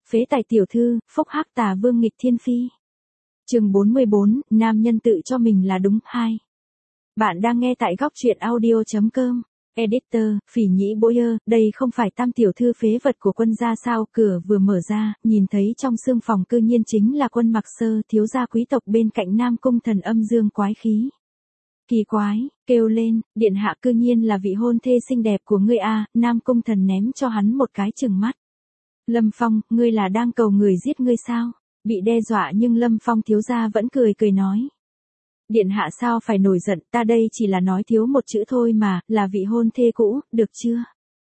Phế tài tiểu thư, phúc hắc tà vương nghịch thiên phi. Chương 44, nam nhân tự cho mình là đúng. 2. Bạn đang nghe tại góc truyện audio.com. Editor, Phỉ Nhĩ Boyer, đây không phải tam tiểu thư phế vật của quân gia sao? Cửa vừa mở ra, nhìn thấy trong xương phòng cư nhiên chính là Quân Mặc Sơ, thiếu gia quý tộc bên cạnh Nam Cung Thần âm dương quái khí. Kỳ quái, kêu lên, điện hạ cư nhiên là vị hôn thê xinh đẹp của ngươi a. Nam Cung Thần ném cho hắn một cái chừng mắt. Lâm Phong, ngươi là đang cầu người giết ngươi sao? Bị đe dọa nhưng Lâm Phong thiếu gia vẫn cười cười nói. Điện hạ sao phải nổi giận, ta đây chỉ là nói thiếu một chữ thôi mà, là vị hôn thê cũ, được chưa?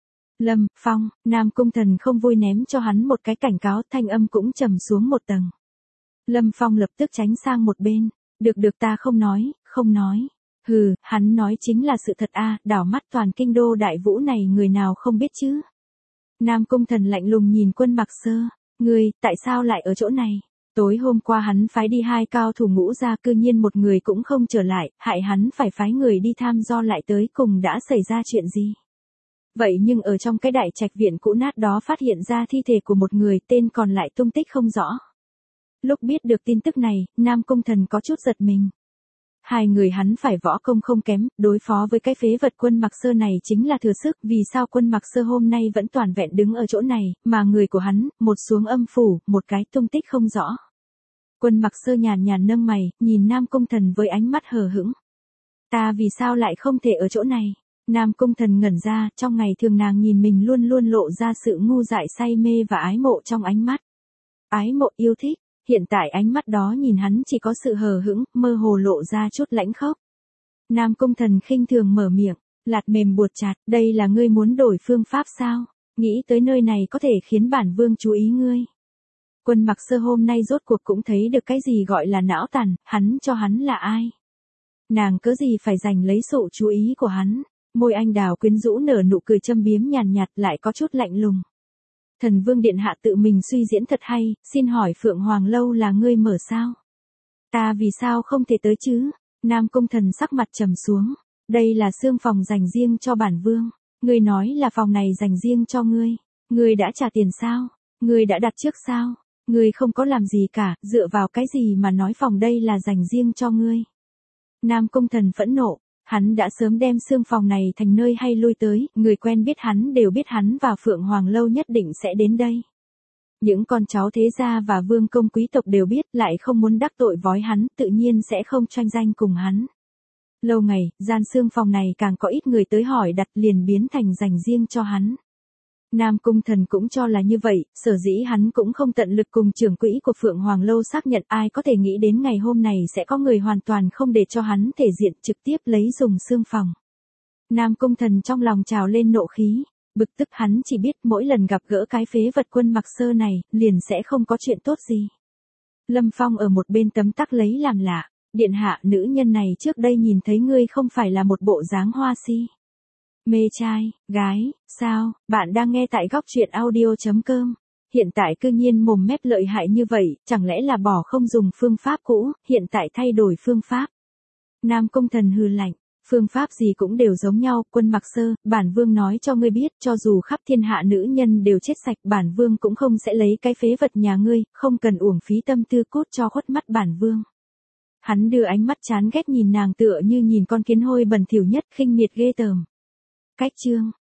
Lâm Phong, Nam Cung Thần không vui ném cho hắn một cái cảnh cáo, thanh âm cũng trầm xuống một tầng. Lâm Phong lập tức tránh sang một bên, được ta không nói. Hừ, hắn nói chính là sự thật a. Đảo mắt toàn kinh đô đại vũ này người nào không biết chứ. Nam Cung Thần lạnh lùng nhìn Quân Mặc Sơ, ngươi, tại sao lại ở chỗ này? Tối hôm qua hắn phái đi 2 cao thủ ngũ gia cư nhiên một người cũng không trở lại, hại hắn phải phái người đi thăm dò lại tới cùng đã xảy ra chuyện gì. Vậy nhưng ở trong cái đại trạch viện cũ nát đó phát hiện ra thi thể của một người, tên còn lại tung tích không rõ. Lúc biết được tin tức này, Nam Cung Thần có chút giật mình. 2 người hắn phải võ công không kém, đối phó với cái phế vật Quân Mặc Sơ này chính là thừa sức, vì sao Quân Mặc Sơ hôm nay vẫn toàn vẹn đứng ở chỗ này, mà người của hắn, một xuống âm phủ, một cái tung tích không rõ. Quân Mặc Sơ nhàn nhàn nâng mày, nhìn Nam Cung Thần với ánh mắt hờ hững. Ta vì sao lại không thể ở chỗ này? Nam Cung Thần ngẩn ra, trong ngày thường nàng nhìn mình luôn luôn lộ ra sự ngu dại say mê và ái mộ trong ánh mắt. Ái mộ yêu thích. Hiện tại ánh mắt đó nhìn hắn chỉ có sự hờ hững, mơ hồ lộ ra chút lãnh khốc. Nam Cung Thần khinh thường mở miệng, lạt mềm buộc chặt, đây là ngươi muốn đổi phương pháp sao? Nghĩ tới nơi này có thể khiến bản vương chú ý ngươi. Quân Mặc Sơ hôm nay rốt cuộc cũng thấy được cái gì gọi là não tàn, hắn cho hắn là ai? Nàng cớ gì phải giành lấy sự chú ý của hắn? Môi anh đào quyến rũ nở nụ cười châm biếm nhàn nhạt lại có chút lạnh lùng. Thần vương điện hạ tự mình suy diễn thật hay, xin hỏi Phượng Hoàng lâu là ngươi mở sao? Ta vì sao không thể tới chứ? Nam Cung Thần sắc mặt trầm xuống. Đây là xương phòng dành riêng cho bản vương. Ngươi nói là phòng này dành riêng cho ngươi. Ngươi đã trả tiền sao? Ngươi đã đặt trước sao? Ngươi không có làm gì cả, dựa vào cái gì mà nói phòng đây là dành riêng cho ngươi? Nam Cung Thần phẫn nộ. Hắn đã sớm đem xương phòng này thành nơi hay lui tới, người quen biết hắn đều biết hắn và Phượng Hoàng lâu nhất định sẽ đến đây. Những con cháu thế gia và vương công quý tộc đều biết, lại không muốn đắc tội vói hắn, tự nhiên sẽ không tranh danh cùng hắn. Lâu ngày, gian xương phòng này càng có ít người tới hỏi đặt liền biến thành dành riêng cho hắn. Nam Cung Thần cũng cho là như vậy, sở dĩ hắn cũng không tận lực cùng trưởng quỹ của Phượng Hoàng lâu xác nhận, ai có thể nghĩ đến ngày hôm này sẽ có người hoàn toàn không để cho hắn thể diện trực tiếp lấy dùng xương phòng. Nam Cung Thần trong lòng trào lên nộ khí, bực tức hắn chỉ biết mỗi lần gặp gỡ cái phế vật Quân Mặc Sơ này, liền sẽ không có chuyện tốt gì. Lâm Phong ở một bên tấm tắc lấy làm lạ, điện hạ nữ nhân này trước đây nhìn thấy ngươi không phải là một bộ dáng hoa si. Mê trai, gái, sao? Bạn đang nghe tại góc truyện audio.com. Hiện tại cư nhiên mồm mép lợi hại như vậy, chẳng lẽ là bỏ không dùng phương pháp cũ, hiện tại thay đổi phương pháp. Nam Cung Thần hừ lạnh, phương pháp gì cũng đều giống nhau, Quân Mặc Sơ, bản vương nói cho ngươi biết, cho dù khắp thiên hạ nữ nhân đều chết sạch, bản vương cũng không sẽ lấy cái phế vật nhà ngươi, không cần uổng phí tâm tư cốt cho khuất mắt bản vương. Hắn đưa ánh mắt chán ghét nhìn nàng tựa như nhìn con kiến hôi bẩn thỉu nhất, khinh miệt ghê tởm. Cách chương,